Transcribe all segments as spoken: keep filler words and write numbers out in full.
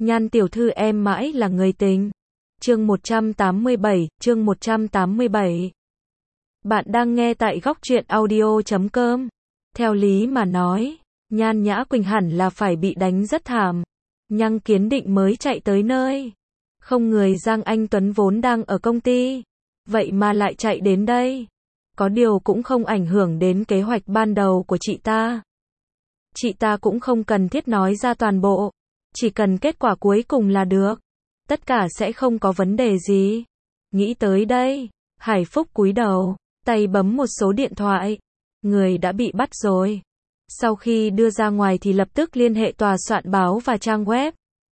Nhan tiểu thư em mãi là người tình. Chương một trăm tám mươi bảy, chương một trăm tám mươi bảy. Bạn đang nghe tại góc truyện audio chấm com. Theo lý mà nói, Nhan Nhã Quỳnh hẳn là phải bị đánh rất thảm. Nhăng Kiến Định mới chạy tới nơi. Không người Giang Anh Tuấn vốn đang ở công ty. Vậy mà lại chạy đến đây. Có điều cũng không ảnh hưởng đến kế hoạch ban đầu của chị ta. Chị ta cũng không cần thiết nói ra toàn bộ. Chỉ cần kết quả cuối cùng là được. Tất cả sẽ không có vấn đề gì. Nghĩ tới đây, Hải Phúc cúi đầu, tay bấm một số điện thoại. Người đã bị bắt rồi. Sau khi đưa ra ngoài thì lập tức liên hệ tòa soạn báo và trang web.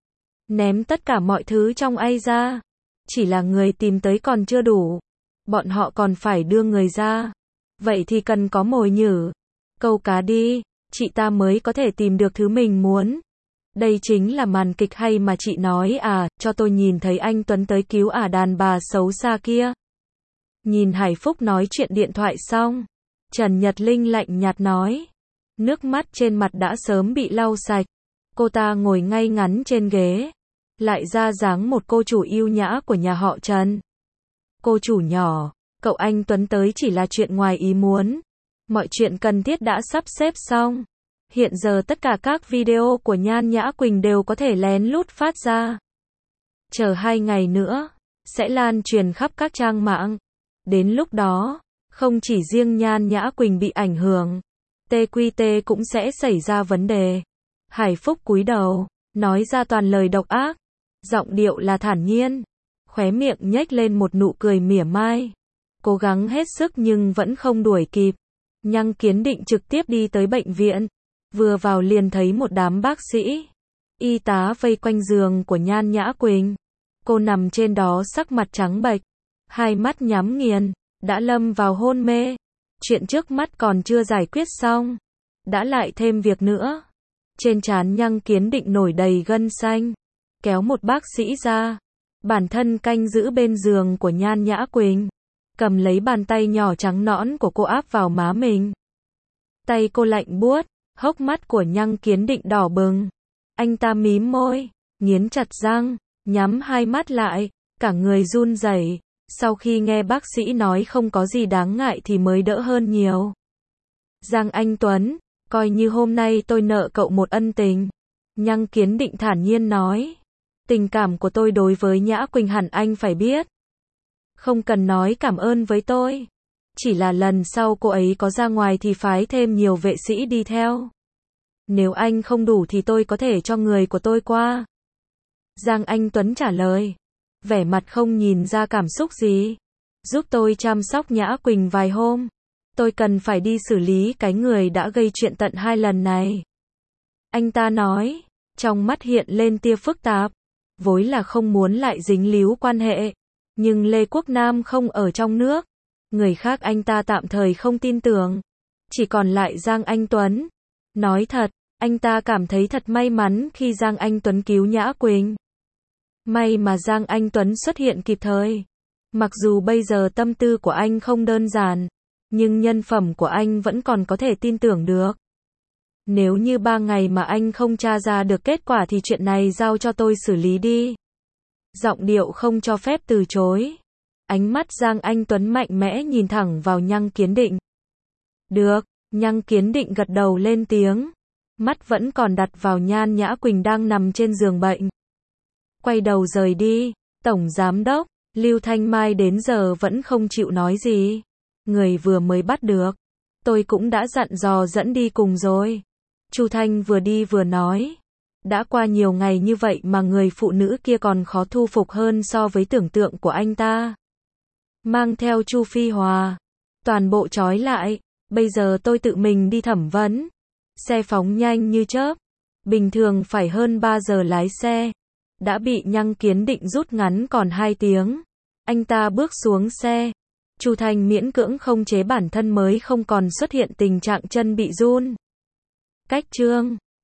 Ném tất cả mọi thứ trong A ra. Chỉ là người tìm tới còn chưa đủ. Bọn họ còn phải đưa người ra. Vậy thì cần có mồi nhử. Câu cá đi, chị ta mới có thể tìm được thứ mình muốn. Đây chính là màn kịch hay mà chị nói à, cho tôi nhìn thấy anh Tuấn tới cứu ả đàn bà xấu xa kia. Nhìn Hải Phúc nói chuyện điện thoại xong, Trần Nhật Linh lạnh nhạt nói. Nước mắt trên mặt đã sớm bị lau sạch. Cô ta ngồi ngay ngắn trên ghế. Lại ra dáng một cô chủ yêu nhã của nhà họ Trần. Cô chủ nhỏ, cậu anh Tuấn tới chỉ là chuyện ngoài ý muốn. Mọi chuyện cần thiết đã sắp xếp xong. Hiện giờ tất cả các video của Nhan Nhã Quỳnh đều có thể lén lút phát ra. Chờ hai ngày nữa, sẽ lan truyền khắp các trang mạng. Đến lúc đó, không chỉ riêng Nhan Nhã Quỳnh bị ảnh hưởng, tê quy tê cũng sẽ xảy ra vấn đề. Hải Phúc cúi đầu, nói ra toàn lời độc ác. Giọng điệu là thản nhiên, khóe miệng nhếch lên một nụ cười mỉa mai. Cố gắng hết sức nhưng vẫn không đuổi kịp. Nhăng Kiến Định trực tiếp đi tới bệnh viện. Vừa vào liền thấy một đám bác sĩ, y tá vây quanh giường của Nhan Nhã Quỳnh. Cô nằm trên đó sắc mặt trắng bệch, hai mắt nhắm nghiền, đã lâm vào hôn mê. Chuyện trước mắt còn chưa giải quyết xong, đã lại thêm việc nữa. Trên trán Nhăng Kiến Định nổi đầy gân xanh, kéo một bác sĩ ra, bản thân canh giữ bên giường của Nhan Nhã Quỳnh, cầm lấy bàn tay nhỏ trắng nõn của cô áp vào má mình. Tay cô lạnh buốt. Hốc mắt của Nhăng Kiến Định đỏ bừng. Anh ta mím môi, nghiến chặt răng, nhắm hai mắt lại, cả người run rẩy. Sau khi nghe bác sĩ nói không có gì đáng ngại thì mới đỡ hơn nhiều. Giang Anh Tuấn, coi như hôm nay tôi nợ cậu một ân tình. Nhăng Kiến Định thản nhiên nói. Tình cảm của tôi đối với Nhã Quỳnh hẳn anh phải biết. Không cần nói cảm ơn với tôi. Chỉ là lần sau cô ấy có ra ngoài thì phái thêm nhiều vệ sĩ đi theo. Nếu anh không đủ thì tôi có thể cho người của tôi qua. Giang Anh Tuấn trả lời. Vẻ mặt không nhìn ra cảm xúc gì. Giúp tôi chăm sóc Nhã Quỳnh vài hôm. Tôi cần phải đi xử lý cái người đã gây chuyện tận hai lần này. Anh ta nói. Trong mắt hiện lên tia phức tạp. Vốn là không muốn lại dính líu quan hệ. Nhưng Lê Quốc Nam không ở trong nước. Người khác anh ta tạm thời không tin tưởng. Chỉ còn lại Giang Anh Tuấn. Nói thật, anh ta cảm thấy thật may mắn khi Giang Anh Tuấn cứu Nhã Quỳnh. May mà Giang Anh Tuấn xuất hiện kịp thời. Mặc dù bây giờ tâm tư của anh không đơn giản, nhưng nhân phẩm của anh vẫn còn có thể tin tưởng được. Nếu như ba ngày mà anh không tra ra được kết quả thì chuyện này giao cho tôi xử lý đi. Giọng điệu không cho phép từ chối. Ánh mắt Giang Anh Tuấn mạnh mẽ nhìn thẳng vào Nhăng Kiến Định. Được, Nhăng Kiến Định gật đầu lên tiếng. Mắt vẫn còn đặt vào Nhan Nhã Quỳnh đang nằm trên giường bệnh. Quay đầu rời đi, Tổng Giám đốc, Lưu Thanh Mai đến giờ vẫn không chịu nói gì. Người vừa mới bắt được. Tôi cũng đã dặn dò dẫn đi cùng rồi. Chu Thanh vừa đi vừa nói. Đã qua nhiều ngày như vậy mà người phụ nữ kia còn khó thu phục hơn so với tưởng tượng của anh ta. Mang theo Chu Phi Hòa. Toàn bộ trói lại. Bây giờ tôi tự mình đi thẩm vấn. Xe phóng nhanh như chớp. Bình thường phải hơn ba giờ lái xe. Đã bị Nhăng Kiến Định rút ngắn còn hai tiếng. Anh ta bước xuống xe. Chu Thanh miễn cưỡng không chế bản thân mới không còn xuất hiện tình trạng chân bị run. Cách chương